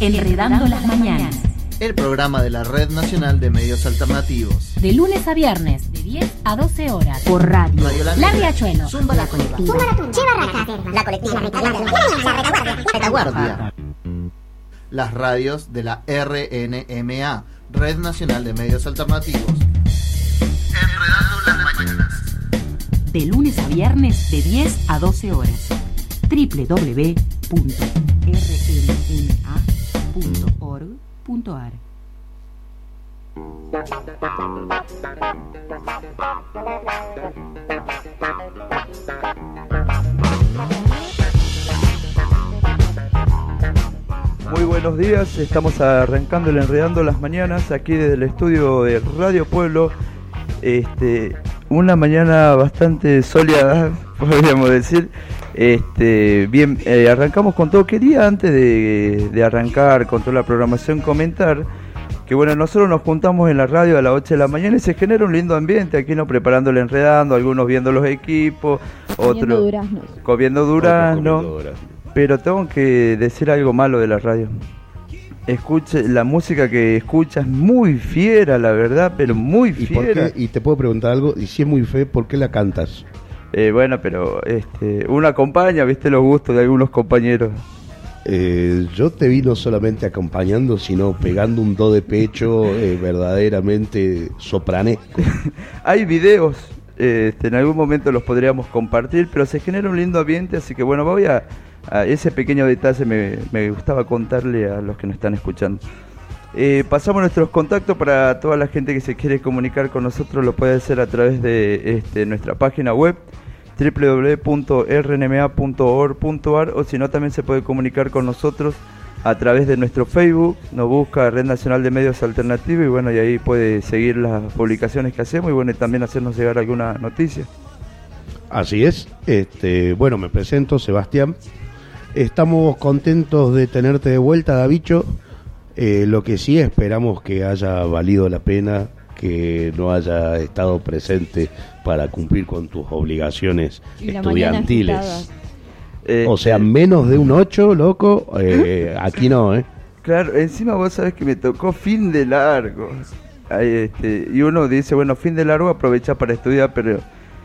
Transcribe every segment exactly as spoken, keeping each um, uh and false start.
Enredando las Mañanas. El programa de la Red Nacional de Medios Alternativos. De lunes a viernes, de diez a doce horas. Por radio. Radio La, la Riachuelo. Zumba la Colectiva. Zumba la Colectiva. La Colectiva. La Retaguardia. La Retaguardia. Las radios de la R N M A, Red Nacional de Medios Alternativos. Enredando las Mañanas. De lunes a viernes, de diez a doce horas. doble u doble u doble u punto r n m a punto org punto a r. Muy buenos días, estamos arrancando el Enredando las Mañanas aquí desde el estudio de Radio Pueblo. Este, una mañana bastante soleada, podríamos decir. Este, bien, eh, arrancamos con todo. Quería antes de, de arrancar con toda la programación comentar que bueno, nosotros nos juntamos en la radio a las ocho de la mañana y se genera un lindo ambiente, aquí nos preparando el Enredando, algunos viendo los equipos, comiendo otros duraznos. comiendo durazno, pero tengo que decir algo malo de la radio. Escuche, la música que escucha es muy fiera, la verdad, pero muy ¿Y por fiera. qué? Y te puedo preguntar algo, y si es muy fe, ¿por qué la cantas? Eh, bueno, pero este, uno acompaña, viste, los gustos de algunos compañeros. Eh, yo te vi no solamente acompañando, sino pegando un do de pecho eh, verdaderamente sopranesco. Hay videos, este, en algún momento los podríamos compartir, pero se genera un lindo ambiente, así que bueno, voy a, a ese pequeño detalle me, me gustaba contarle a los que nos están escuchando. Eh, pasamos nuestros contactos para toda la gente que se quiere comunicar con nosotros, lo puede hacer a través de este, nuestra página web doble u doble u doble u punto r n m a punto org punto a r, o si no también se puede comunicar con nosotros a través de nuestro Facebook, nos busca Red Nacional de Medios Alternativos y bueno, y ahí puede seguir las publicaciones que hacemos y bueno, y también hacernos llegar alguna noticia. Así es, este, bueno, me presento, Sebastián. Estamos contentos de tenerte de vuelta, Davicho. Eh, lo que sí esperamos que haya valido la pena, que no haya estado presente para cumplir con tus obligaciones Y la estudiantiles. mañana Eh, O sea, eh, menos de un ocho, loco, eh, aquí no, ¿eh? Claro, encima vos sabés que me tocó fin de largo. Ahí, este, y uno dice, bueno, fin de largo aprovecha para estudiar, pero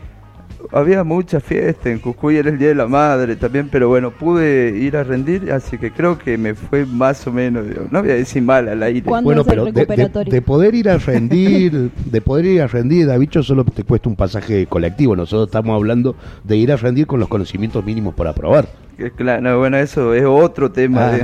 había mucha fiesta en Jujuy, era el Día de la Madre también, pero bueno, pude ir a rendir, así que creo que me fue más o menos, digo, no voy a decir mal al aire. ¿Cuándo Bueno, es el pero de, de, recuperatorio? de poder ir a rendir, de poder ir a rendir, Davicho, solo te cuesta un pasaje colectivo. Nosotros estamos hablando de ir a rendir con los conocimientos mínimos por aprobar. Que claro, no, bueno, eso es otro tema. Ah. de-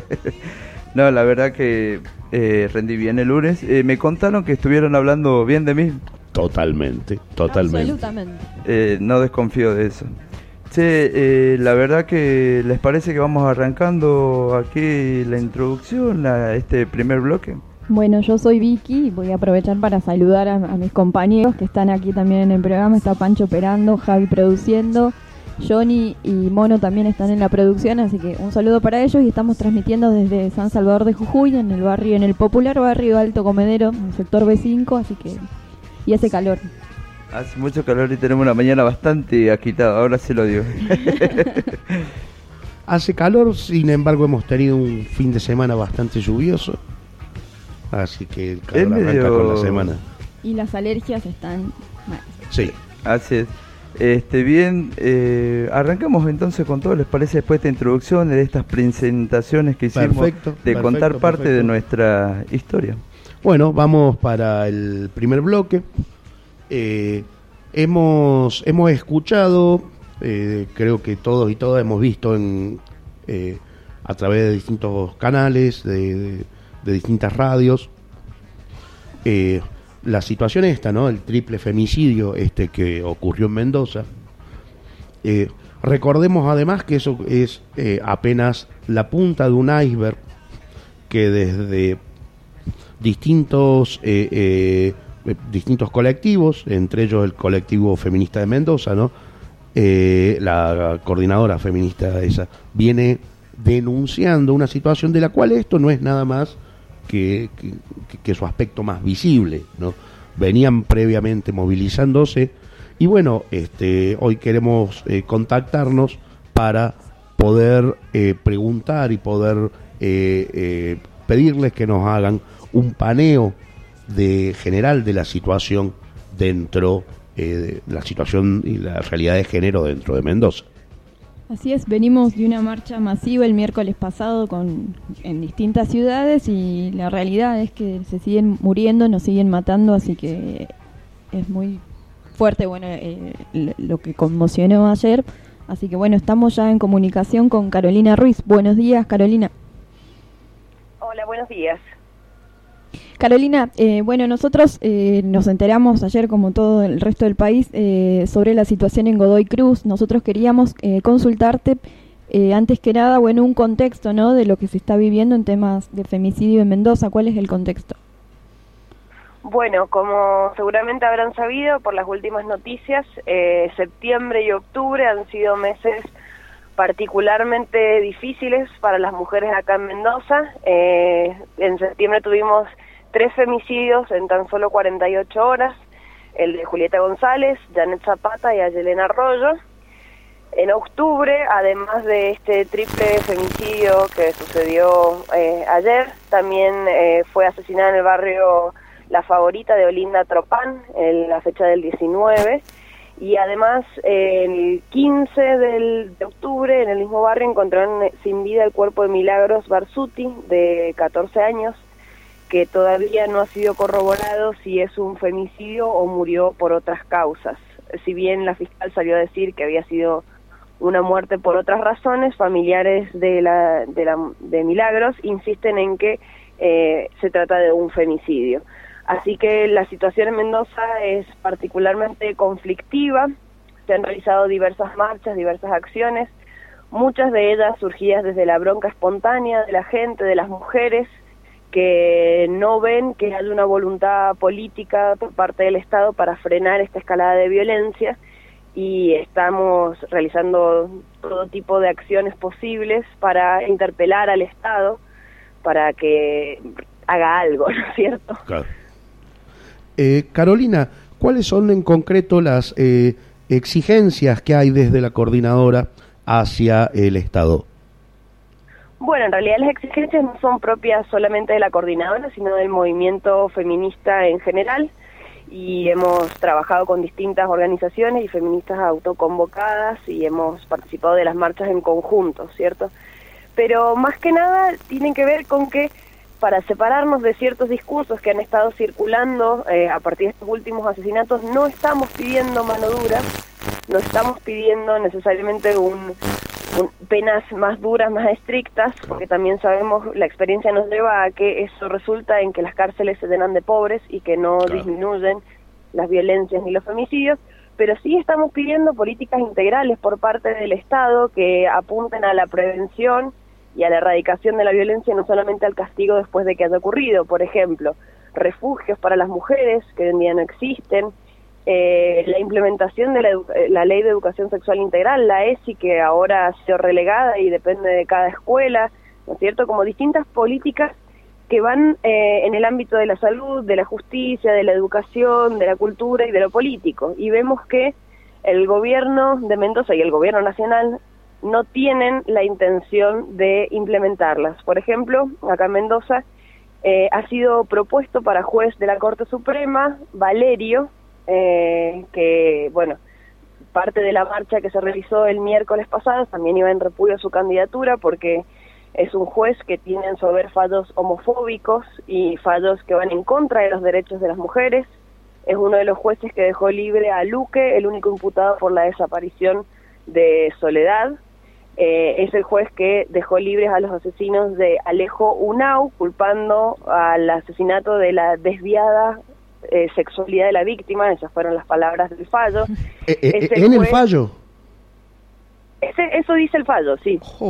No, la verdad que eh, rendí bien el lunes. Eh, me contaron que estuvieron hablando bien de mí. Totalmente, totalmente. Absolutamente. Eh, no desconfío de eso. Che, eh, la verdad que les parece que vamos arrancando aquí la introducción a este primer bloque. Bueno, yo soy Vicky y voy a aprovechar para saludar a, a mis compañeros que están aquí también en el programa. Está Pancho operando, Javi produciendo, Johnny y Mono también están en la producción, así que un saludo para ellos y estamos transmitiendo desde San Salvador de Jujuy, en el barrio, en el popular barrio Alto Comedero, en el sector B cinco, así que... y hace calor. Hace mucho calor y tenemos una mañana bastante agitada, ahora sí lo digo. Hace calor, sin embargo hemos tenido un fin de semana bastante lluvioso, así que el calor Es arranca medio- con la semana. Y las alergias están mal. Sí, Así es. Este, bien, eh, arrancamos entonces con todo, ¿les parece? Después de esta introducción, de estas presentaciones que hicimos, Perfecto, de perfecto, contar parte perfecto. de nuestra historia. bueno, vamos para el primer bloque. Eh, hemos, hemos escuchado, eh, creo que todos y todas hemos visto en, eh, a través de distintos canales, de, de- de distintas radios, eh, la situación esta, ¿no? El triple femicidio este que ocurrió en Mendoza. Eh, recordemos además que eso es eh, apenas la punta de un iceberg que desde distintos eh, eh, eh, distintos colectivos, entre ellos el colectivo feminista de Mendoza, ¿no? Eh, la coordinadora feminista esa viene denunciando una situación de la cual esto no es nada más que, que, que su aspecto más visible, ¿no? Venían previamente movilizándose y bueno, este, hoy queremos eh, contactarnos para poder eh, preguntar y poder eh, eh, pedirles que nos hagan un paneo de general de la situación dentro eh, de la situación y la realidad de género dentro de Mendoza. Así es, venimos de una marcha masiva el miércoles pasado con en distintas ciudades y la realidad es que se siguen muriendo, nos siguen matando, así que es muy fuerte, bueno, eh, lo que conmocionó ayer. Así que bueno, estamos ya en comunicación con Carolina Ruiz. Buenos días, Carolina. Hola, buenos días. Carolina, eh, bueno, nosotros eh, nos enteramos ayer, como todo el resto del país, eh, sobre la situación en Godoy Cruz. Nosotros queríamos eh, consultarte, eh, antes que nada, bueno, un contexto, ¿no?, de lo que se está viviendo en temas de femicidio en Mendoza. ¿Cuál es el contexto? Bueno, como seguramente habrán sabido por las últimas noticias, eh, septiembre y octubre han sido meses particularmente difíciles para las mujeres acá en Mendoza. Eh, en septiembre tuvimos tres femicidios en tan solo cuarenta y ocho horas, el de Julieta González, Janet Zapata y Ayelena Arroyo. En octubre, además de este triple femicidio que sucedió eh, ayer, también eh, fue asesinada en el barrio La Favorita de Olinda Tropán, en la fecha del diecinueve, y además eh, el quince del, de octubre, en el mismo barrio, encontraron sin vida el cuerpo de Milagros Barsuti, de catorce años, que todavía no ha sido corroborado si es un femicidio o murió por otras causas. Si bien la fiscal salió a decir que había sido una muerte por otras razones, familiares de la de, la, de Milagros insisten en que eh, se trata de un femicidio. Así que la situación en Mendoza es particularmente conflictiva. Se han realizado diversas marchas, diversas acciones, muchas de ellas surgidas desde la bronca espontánea de la gente, de las mujeres, que no ven que hay una voluntad política por parte del Estado para frenar esta escalada de violencia, y estamos realizando todo tipo de acciones posibles para interpelar al Estado para que haga algo, ¿no es cierto? Claro. Eh, Carolina, ¿cuáles son en concreto las eh, exigencias que hay desde la coordinadora hacia el Estado? Bueno, en realidad las exigencias no son propias solamente de la coordinadora, sino del movimiento feminista en general, y hemos trabajado con distintas organizaciones y feministas autoconvocadas y hemos participado de las marchas en conjunto, ¿cierto? Pero más que nada tienen que ver con que para separarnos de ciertos discursos que han estado circulando eh, a partir de estos últimos asesinatos, no estamos pidiendo mano dura, no estamos pidiendo necesariamente un... penas más duras, más estrictas, porque también sabemos, la experiencia nos lleva a que eso resulta en que las cárceles se llenan de pobres y que no claro. disminuyen las violencias ni los femicidios, pero sí estamos pidiendo políticas integrales por parte del Estado que apunten a la prevención y a la erradicación de la violencia, no solamente al castigo después de que haya ocurrido. Por ejemplo, refugios para las mujeres, que hoy en día no existen, Eh, la implementación de la, la Ley de Educación Sexual Integral, la E S I, que ahora ha sido relegada y depende de cada escuela, ¿no es cierto?, como distintas políticas que van eh, en el ámbito de la salud, de la justicia, de la educación, de la cultura y de lo político. Y vemos que el gobierno de Mendoza y el gobierno nacional no tienen la intención de implementarlas. Por ejemplo, acá en Mendoza eh, ha sido propuesto para juez de la Corte Suprema, Valerio, Eh, que, bueno, parte de la marcha que se realizó el miércoles pasado también iba en repudio a su candidatura, porque es un juez que tiene en su haber fallos homofóbicos y fallos que van en contra de los derechos de las mujeres. Es uno de los jueces que dejó libre a Luque, el único imputado por la desaparición de Soledad. Eh, es el juez que dejó libres a los asesinos de Alejo Unau, culpando al asesinato de la desviada Eh, sexualidad de la víctima. Esas fueron las palabras del fallo. Eh, eh, ¿En juez, el fallo? Ese, eso dice el fallo, sí. Oh.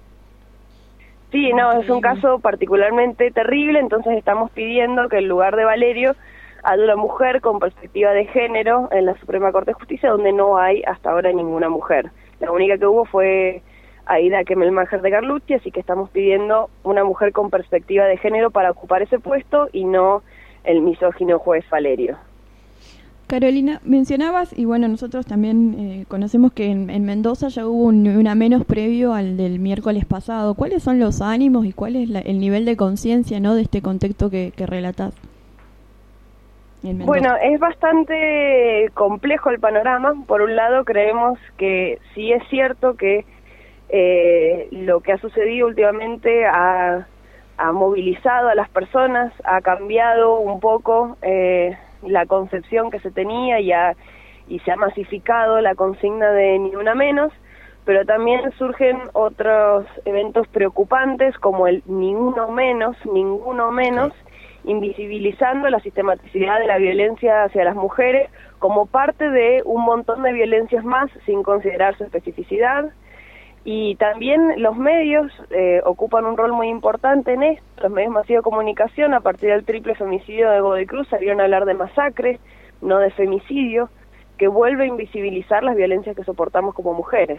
Sí, no, es un caso particularmente terrible, entonces estamos pidiendo que en lugar de Valerio haya una mujer con perspectiva de género en la Suprema Corte de Justicia, donde no hay hasta ahora ninguna mujer. La única que hubo fue Aida Kemelmacher de Carlucci, así que estamos pidiendo una mujer con perspectiva de género para ocupar ese puesto y no el misógino juez Valerio. Carolina, mencionabas, y bueno, nosotros también eh, conocemos que en, en Mendoza ya hubo un, una menos previo al del miércoles pasado. ¿Cuáles son los ánimos y cuál es la, el nivel de conciencia, ¿no?, de este contexto que, que relatás? Bueno, es bastante complejo el panorama. Por un lado, creemos que sí es cierto que eh, lo que ha sucedido últimamente ha, ha movilizado a las personas, ha cambiado un poco eh, la concepción que se tenía y, ha, y se ha masificado la consigna de ni una menos, pero también surgen otros eventos preocupantes como el ni uno menos, ninguno menos, invisibilizando la sistematicidad de la violencia hacia las mujeres como parte de un montón de violencias más sin considerar su especificidad. Y también los medios eh, ocupan un rol muy importante en esto. Los medios masivos de comunicación, a partir del triple femicidio de Godoy Cruz, salieron a hablar de masacre, no de femicidio, que vuelve a invisibilizar las violencias que soportamos como mujeres.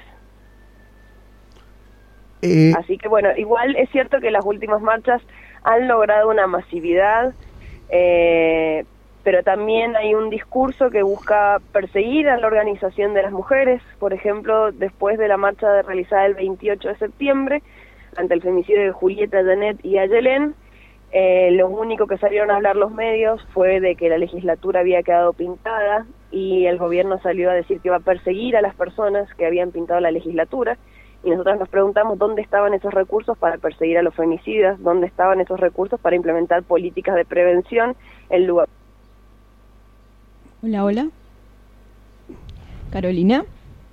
Eh... Así que bueno, igual es cierto que las últimas marchas han logrado una masividad, eh, pero también hay un discurso que busca perseguir a la organización de las mujeres. Por ejemplo, después de la marcha realizada el veintiocho de septiembre, ante el femicidio de Julieta, Janet y Ayelén, eh, lo único que salieron a hablar los medios fue de que la legislatura había quedado pintada y el gobierno salió a decir que iba a perseguir a las personas que habían pintado la legislatura. Y nosotros nos preguntamos dónde estaban esos recursos para perseguir a los femicidas, dónde estaban esos recursos para implementar políticas de prevención en lugar. Hola, hola. Carolina.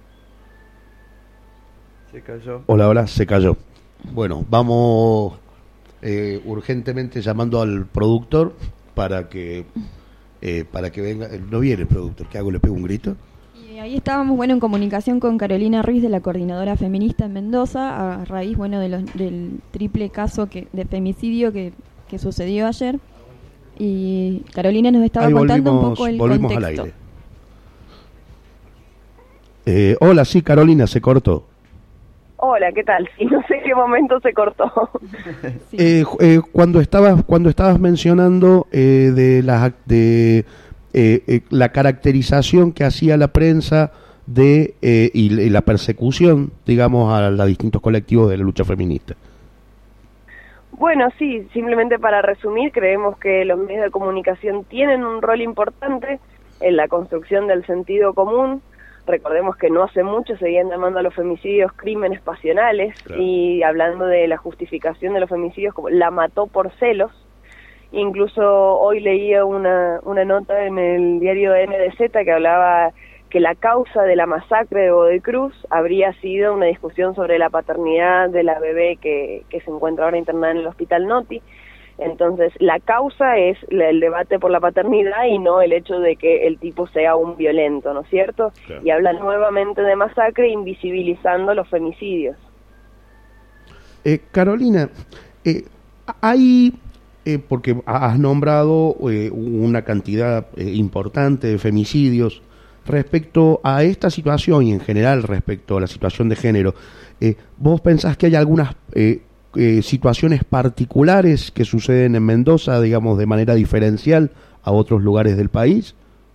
Se cayó. Hola, hola, se cayó. Bueno, vamos eh, urgentemente llamando al productor para que eh, para que venga. No viene el productor, ¿qué hago? ¿Le pego un grito? Ahí estábamos, bueno, en comunicación con Carolina Ruiz, de la Coordinadora Feminista en Mendoza, a raíz, bueno, de los, del triple caso que, de femicidio que, que sucedió ayer. Y Carolina nos estaba Ahí contando volvimos, un poco el volvimos contexto. Al aire. Eh, hola, sí, Carolina, se cortó. Hola, ¿qué tal? Sí, no sé qué momento se cortó. Sí. eh, eh, cuando estabas cuando estabas mencionando eh, de las de Eh, eh, la caracterización que hacía la prensa de eh, y, y la persecución, digamos, a los distintos colectivos de la lucha feminista. Bueno, sí, simplemente para resumir, creemos que los medios de comunicación tienen un rol importante en la construcción del sentido común. Recordemos que no hace mucho seguían llamando a los femicidios crímenes pasionales, claro, y hablando de la justificación de los femicidios como la mató por celos. Incluso hoy leía una, una nota en el diario N D Z que hablaba que la causa de la masacre de Godoy Cruz habría sido una discusión sobre la paternidad de la bebé que, que se encuentra ahora internada en el hospital Noti. Entonces, la causa es el debate por la paternidad y no el hecho de que el tipo sea un violento, ¿no es cierto? Claro. Y habla nuevamente de masacre, invisibilizando los femicidios. Eh, Carolina, eh, hay... Eh, porque has nombrado eh, una cantidad eh, importante de femicidios. Respecto a esta situación y en general respecto a la situación de género, eh, ¿vos pensás que hay algunas eh, eh, situaciones particulares que suceden en Mendoza, digamos, de manera diferencial a otros lugares del país?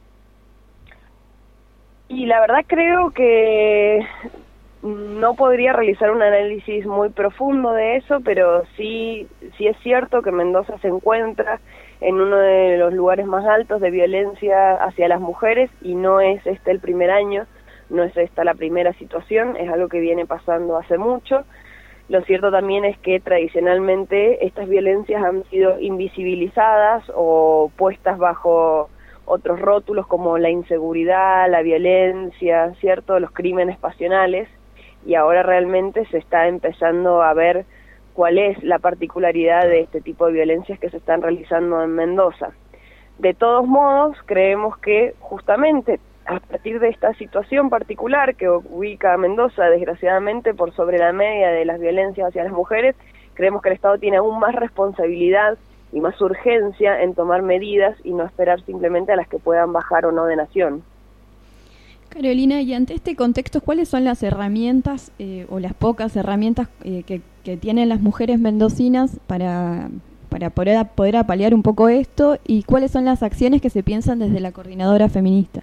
Y la verdad creo que no podría realizar un análisis muy profundo de eso, pero sí, sí es cierto que Mendoza se encuentra en uno de los lugares más altos de violencia hacia las mujeres y no es este el primer año, no es esta la primera situación, es algo que viene pasando hace mucho. Lo cierto también es que tradicionalmente estas violencias han sido invisibilizadas o puestas bajo otros rótulos como la inseguridad, la violencia, ¿cierto?, los crímenes pasionales. Y ahora realmente se está empezando a ver cuál es la particularidad de este tipo de violencias que se están realizando en Mendoza. De todos modos, creemos que justamente a partir de esta situación particular que ubica a Mendoza, desgraciadamente, por sobre la media de las violencias hacia las mujeres, creemos que el Estado tiene aún más responsabilidad y más urgencia en tomar medidas y no esperar simplemente a las que puedan bajar o no de nación. Carolina, y ante este contexto, ¿cuáles son las herramientas eh, o las pocas herramientas eh, que, que tienen las mujeres mendocinas para, para poder, poder apalear un poco esto, y cuáles son las acciones que se piensan desde la coordinadora feminista.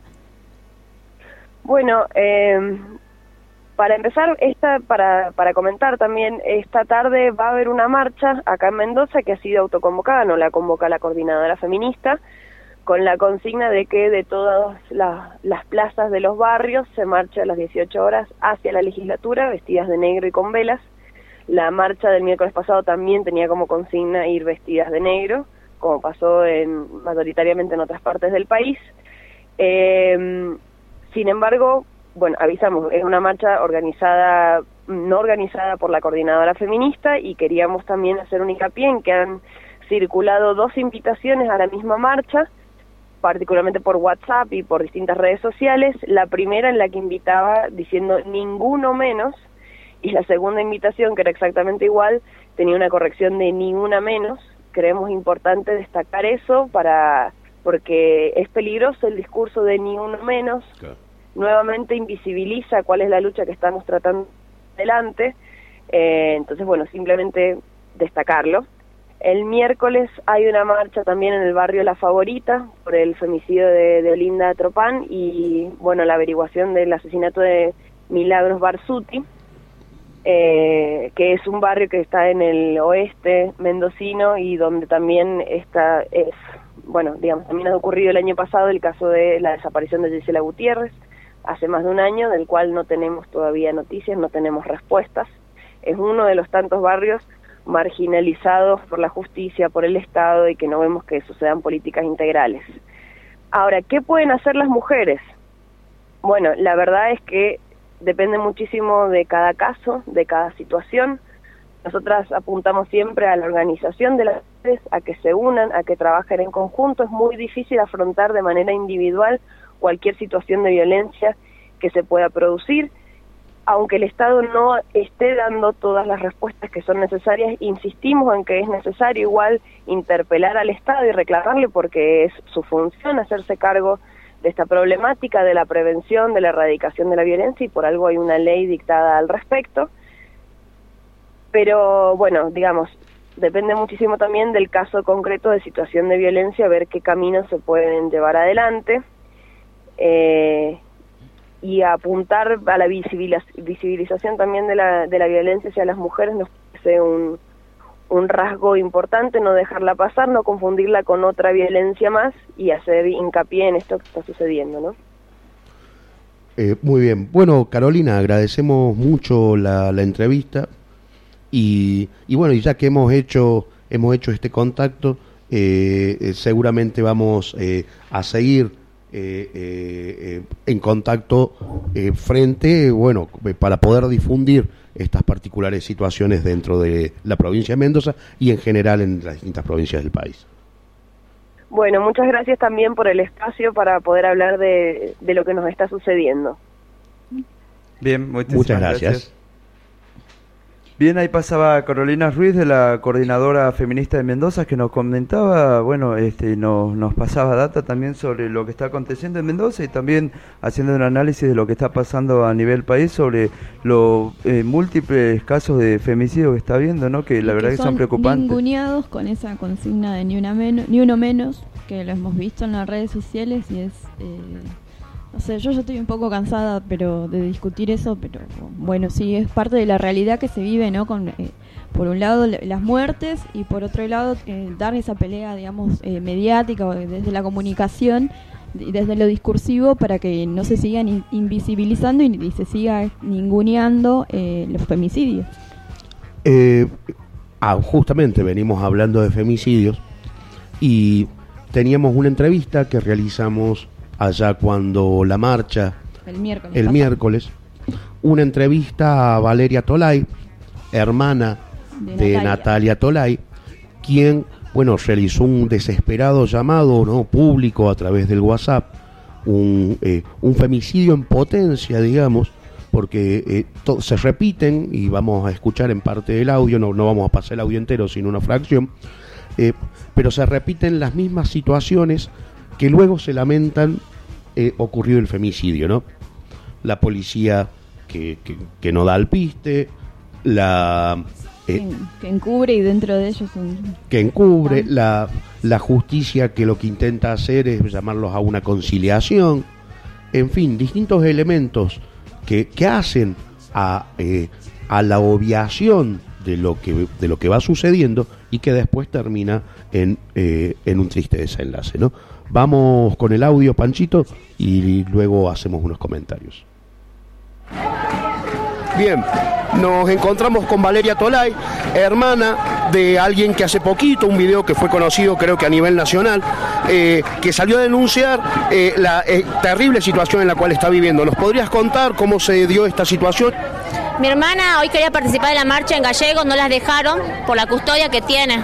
Bueno, eh, para empezar, esta, para, para comentar también, esta tarde va a haber una marcha acá en Mendoza que ha sido autoconvocada, no la convoca la coordinadora feminista, con la consigna de que de todas la, las plazas de los barrios se marcha a las dieciocho horas hacia la legislatura, vestidas de negro y con velas. La marcha del miércoles pasado también tenía como consigna ir vestidas de negro, como pasó en, mayoritariamente en otras partes del país. Eh, sin embargo, bueno, avisamos, es una marcha organizada, no organizada por la coordinadora feminista, y queríamos también hacer un hincapié en que han circulado dos invitaciones a la misma marcha, particularmente por WhatsApp y por distintas redes sociales. La primera en la que invitaba diciendo ninguno menos, y la segunda invitación, que era exactamente igual, tenía una corrección de ni una menos. Creemos importante destacar eso para porque es peligroso el discurso de ni uno menos. Claro. Nuevamente invisibiliza cuál es la lucha que estamos tratando adelante. Eh, entonces, bueno, simplemente destacarlo. El miércoles hay una marcha también en el barrio La Favorita por el femicidio de, de Olinda Tropán y, bueno, la averiguación del asesinato de Milagros Barsuti, eh, que es un barrio que está en el oeste mendocino y donde también está, es, bueno, digamos, también ha ocurrido el año pasado el caso de la desaparición de Gisela Gutiérrez, hace más de un año, del cual no tenemos todavía noticias, no tenemos respuestas. Es uno de los tantos barrios marginalizados por la justicia, por el Estado, y que no vemos que sucedan políticas integrales. Ahora, ¿qué pueden hacer las mujeres? Bueno, la verdad es que depende muchísimo de cada caso, de cada situación. Nosotras apuntamos siempre a la organización de las mujeres, a que se unan, a que trabajen en conjunto. Es muy difícil afrontar de manera individual cualquier situación de violencia que se pueda producir. Aunque el Estado no esté dando todas las respuestas que son necesarias, insistimos en que es necesario igual interpelar al Estado y reclamarle, porque es su función hacerse cargo de esta problemática, de la prevención, de la erradicación de la violencia, y por algo hay una ley dictada al respecto. Pero bueno, digamos, depende muchísimo también del caso concreto de situación de violencia, ver qué caminos se pueden llevar adelante. Eh, y apuntar a la visibilización también de la, de la violencia hacia las mujeres nos parece un, un rasgo importante, no dejarla pasar, no confundirla con otra violencia más, y hacer hincapié en esto que está sucediendo, ¿no? Eh, muy bien. Bueno, Carolina, agradecemos mucho la, la entrevista, y, y bueno, y ya que hemos hecho, hemos hecho este contacto, eh, eh, seguramente vamos eh, a seguir Eh, eh, en contacto eh, frente, bueno, para poder difundir estas particulares situaciones dentro de la provincia de Mendoza y en general en las distintas provincias del país. Bueno, muchas gracias también por el espacio para poder hablar de, de lo que nos está sucediendo. Bien, muchas gracias. gracias. Bien, ahí pasaba Carolina Ruiz, de la coordinadora feminista de Mendoza, que nos comentaba, bueno, este, nos, nos pasaba data también sobre lo que está aconteciendo en Mendoza, y también haciendo un análisis de lo que está pasando a nivel país sobre los eh, múltiples casos de femicidio que está habiendo, ¿no? Que la y verdad que son, que son preocupantes. Ninguneados con esa consigna de ni una menos, ni uno menos, que lo hemos visto en las redes sociales, y es eh, no sé, yo ya estoy un poco cansada pero de discutir eso, pero bueno, sí, es parte de la realidad que se vive, ¿no? Con eh, por un lado las muertes, y por otro lado eh, dar esa pelea, digamos, eh, mediática, o desde la comunicación y desde lo discursivo, para que no se sigan in- invisibilizando y, y se siga ninguneando eh, los femicidios. Eh, ah, justamente venimos hablando de femicidios, y teníamos una entrevista que realizamos allá cuando la marcha, el miércoles, el miércoles una entrevista a Valeria Tolay, hermana de, de Natalia. Natalia Tolay, quien, bueno, realizó un desesperado llamado, ¿no?, público a través del WhatsApp, un, eh, un femicidio en potencia, digamos, porque eh, to- se repiten, y vamos a escuchar en parte del audio, no, no vamos a pasar el audio entero, sino una fracción, eh, pero se repiten las mismas situaciones que luego se lamentan eh, ocurrido el femicidio, ¿no? La policía que, que, que no da al piste, la, Eh, que, que encubre y dentro de ellos son... Que encubre la, la justicia, que lo que intenta hacer es llamarlos a una conciliación. En fin, distintos elementos que, que hacen a, eh, a la obviación de lo que de lo que va sucediendo y que después termina en, eh, en un triste desenlace, ¿no? Vamos con el audio, Panchito, y luego hacemos unos comentarios. Bien, nos encontramos con Valeria Tolay, hermana de alguien que hace poquito, un video que fue conocido creo que a nivel nacional, eh, que salió a denunciar eh, la eh, terrible situación en la cual está viviendo. ¿Nos podrías contar cómo se dio esta situación? Mi hermana hoy quería participar de la marcha en Gallegos, no las dejaron por la custodia que tiene.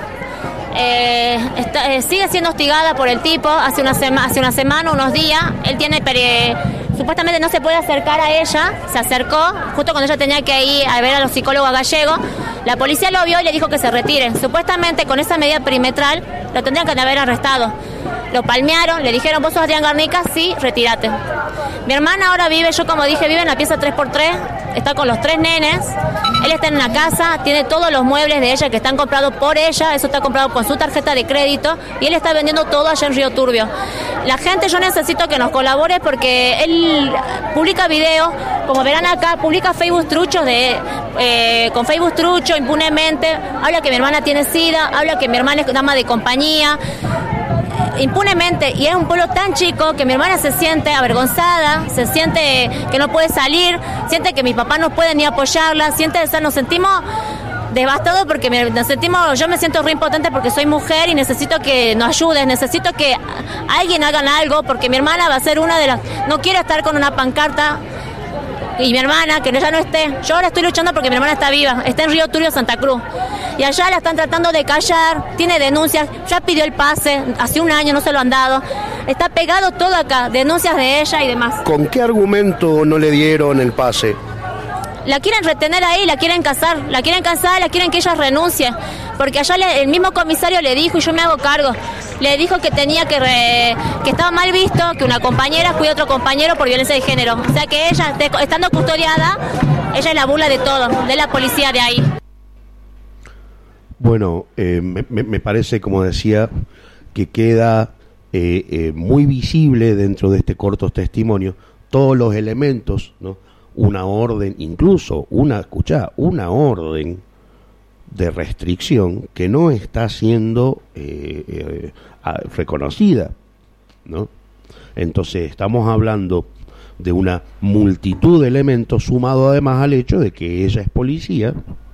Eh, está, eh, sigue siendo hostigada por el tipo, hace una, sema, hace una semana, unos días, él tiene... Peri- Supuestamente no se puede acercar a ella, se acercó, justo cuando ella tenía que ir a ver a los psicólogos gallegos, la policía lo vio y le dijo que se retire. Supuestamente con esa medida perimetral lo tendrían que haber arrestado. Lo palmearon, le dijeron, ¿vos sos Adrián Garnica? Sí, retírate. Mi hermana ahora vive, yo como dije, vive en la pieza tres por tres, está con los tres nenes, él está en una casa, tiene todos los muebles de ella que están comprados por ella, eso está comprado con su tarjeta de crédito y él está vendiendo todo allá en Río Turbio. La gente, yo necesito que nos colabore porque él publica videos, como verán acá, publica Facebook truchos de, eh, con Facebook trucho impunemente, habla que mi hermana tiene SIDA, habla que mi hermana es dama de compañía, impunemente, y es un pueblo tan chico que mi hermana se siente avergonzada, se siente que no puede salir, siente que mis papás no pueden ni apoyarla, siente, o sea, nos sentimos devastados porque me, nos sentimos, yo me siento re impotente porque soy mujer y necesito que nos ayudes, necesito que alguien haga algo porque mi hermana va a ser una de las, no quiere estar con una pancarta. Y mi hermana, que ya no esté. Yo ahora estoy luchando porque mi hermana está viva. Está en Río Turbio, Santa Cruz. Y allá la están tratando de callar. Tiene denuncias. Ya pidió el pase. Hace un año no se lo han dado. Está pegado todo acá. Denuncias de ella y demás. ¿Con qué argumento no le dieron el pase? La quieren retener ahí, la quieren casar. La quieren casar, la quieren que ella renuncie. Porque allá le, el mismo comisario le dijo, y yo me hago cargo, le dijo que tenía que, re, que estaba mal visto que una compañera cuide a otro compañero por violencia de género. O sea que ella, estando custodiada, ella es la burla de todo, de la policía de ahí. Bueno, eh, me, me parece, como decía, que queda eh, eh, muy visible dentro de este corto testimonio todos los elementos, ¿no? Una orden, incluso una, escuchá, una orden de restricción que no está siendo eh, eh, reconocida, ¿no? Entonces estamos hablando de una multitud de elementos sumado además al hecho de que ella es policía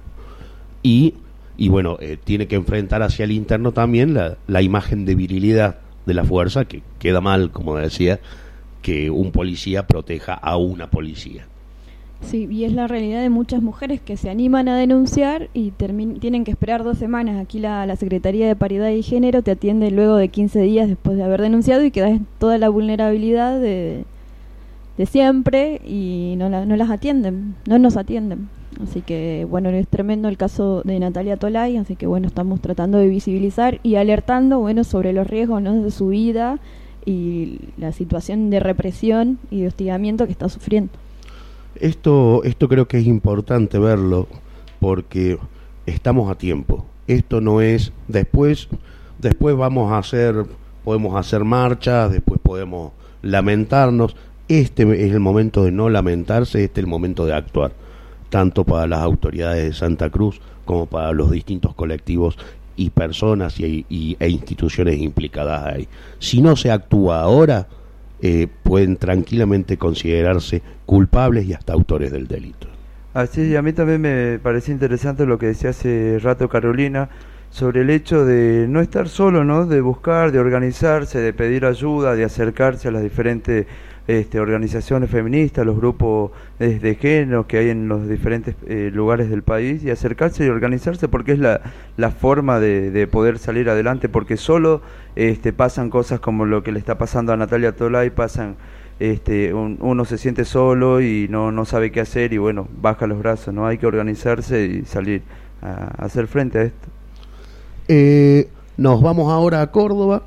y, y bueno, eh, tiene que enfrentar hacia el interno también la, la imagen de virilidad de la fuerza, que queda mal, como decía, que un policía proteja a una policía. Sí, y es la realidad de muchas mujeres que se animan a denunciar y termin- tienen que esperar dos semanas. Aquí la, la Secretaría de Paridad y Género te atiende luego de quince días después de haber denunciado y quedas en toda la vulnerabilidad de, de siempre y no, la, no las atienden, no nos atienden. Así que, bueno, es tremendo el caso de Natalia Tolay, así que, bueno, estamos tratando de visibilizar y alertando, bueno, sobre los riesgos, ¿no?, de su vida y la situación de represión y de hostigamiento que está sufriendo. Esto, esto creo que es importante verlo porque estamos a tiempo. Esto no es después, después vamos a hacer, podemos hacer marchas, después podemos lamentarnos. Este es el momento de no lamentarse, este es el momento de actuar, tanto para las autoridades de Santa Cruz como para los distintos colectivos y personas y, y, e instituciones implicadas ahí. Si no se actúa ahora, Eh, pueden tranquilamente considerarse culpables y hasta autores del delito. Así, a mí también me pareció interesante lo que decía hace rato Carolina sobre el hecho de no estar solo, ¿no?, de buscar, de organizarse, de pedir ayuda, de acercarse a las diferentes este, organizaciones feministas, los grupos de, de género que hay en los diferentes eh, lugares del país, y acercarse y organizarse porque es la, la forma de, de poder salir adelante, porque solo este, pasan cosas como lo que le está pasando a Natalia Tolay, pasan, este, un, uno se siente solo y no, no sabe qué hacer y bueno, baja los brazos, ¿no? Hay que organizarse y salir a, a hacer frente a esto. Eh, nos vamos ahora a Córdoba.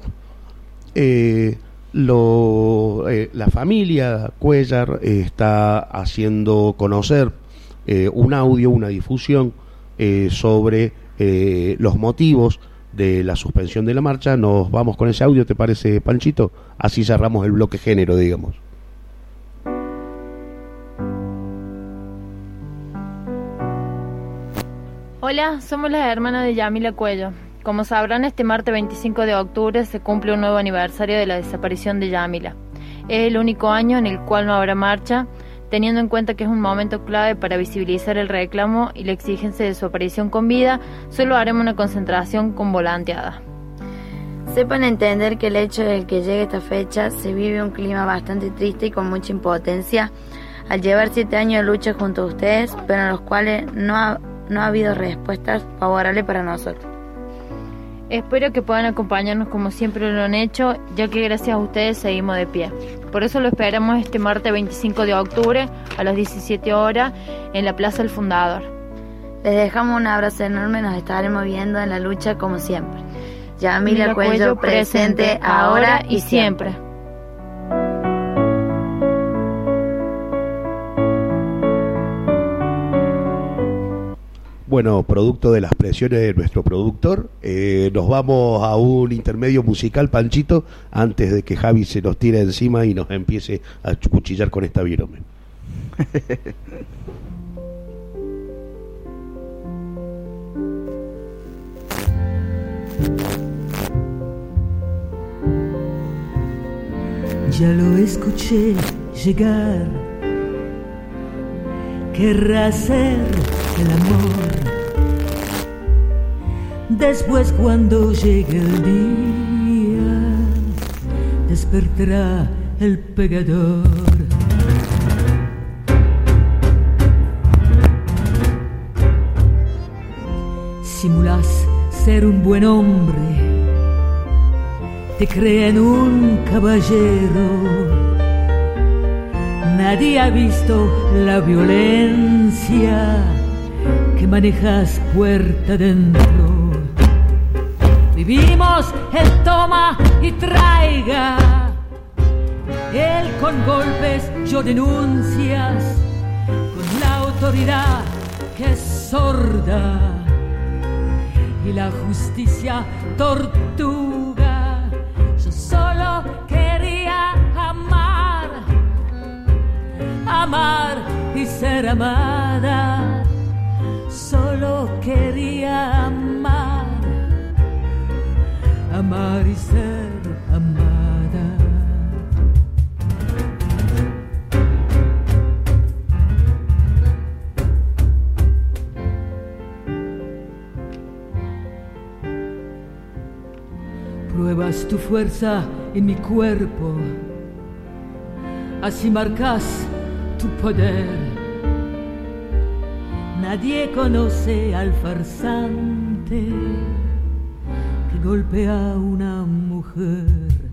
Eh, lo, eh, la familia Cuellar eh, está haciendo conocer eh, un audio, una difusión eh, sobre eh, los motivos de la suspensión de la marcha. Nos vamos con ese audio, ¿te parece, Panchito? Así cerramos el bloque género, digamos. Hola, somos las hermanas de Yamila Cuello. Como sabrán, este martes veinticinco de octubre se cumple un nuevo aniversario de la desaparición de Yamila. Es el único año en el cual no habrá marcha, teniendo en cuenta que es un momento clave para visibilizar el reclamo y la exigencia de su aparición con vida. Solo haremos una concentración con volanteada. Sepan entender que el hecho de que llegue esta fecha se vive un clima bastante triste y con mucha impotencia al llevar siete años de lucha junto a ustedes, pero en los cuales no ha, no ha habido respuestas favorables para nosotros. Espero que puedan acompañarnos como siempre lo han hecho, ya que gracias a ustedes seguimos de pie. Por eso lo esperamos este martes veinticinco de octubre a las diecisiete horas en la Plaza del Fundador. Les dejamos un abrazo enorme, nos estaremos viendo en la lucha como siempre. Yamila Cuello presente ahora y siempre. Bueno, producto de las presiones de nuestro productor, eh, nos vamos a un intermedio musical, Panchito, antes de que Javi se nos tire encima y nos empiece a cuchillar con esta virome. Ya lo escuché llegar, querrá ser el amor. Después cuando llegue el día, despertará el pegador. Simulas ser un buen hombre, te creen un caballero. Nadie ha visto la violencia que manejas puerta adentro. Vivimos el toma y traiga, él con golpes, yo denuncias, con la autoridad que es sorda y la justicia tortuga. Yo solo quería amar, amar y ser amada. Solo quería amar, amar y ser amada. Pruebas tu fuerza en mi cuerpo, así marcas tu poder. Nadie conoce al farsante que golpea a una mujer.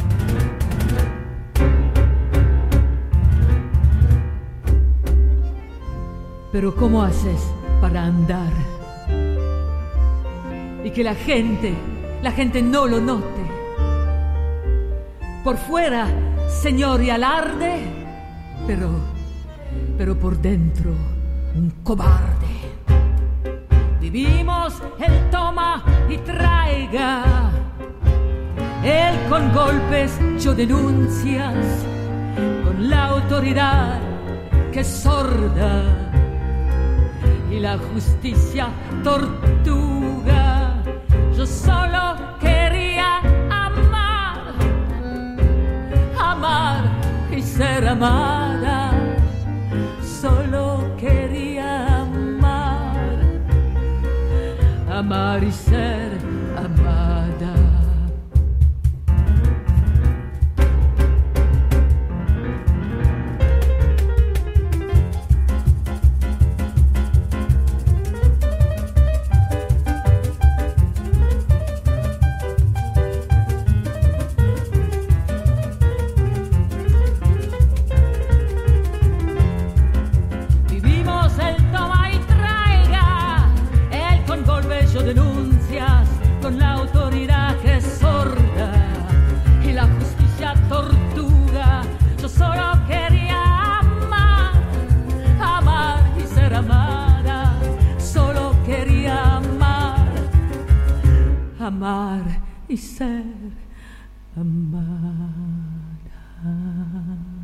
Pero ¿cómo haces para andar y que la gente, la gente no lo note? Por fuera, señor y alarde, pero, pero por dentro, un cobarde. Vivimos el toma y traiga, él con golpes, yo denuncias, con la autoridad que es sorda y la justicia tortuga. Yo solo quería amar, amar y ser amada. Solo quería amar, amar y ser amada. Vivimos el toma y traiga, él con golpes, yo denuncia, amar y ser amada.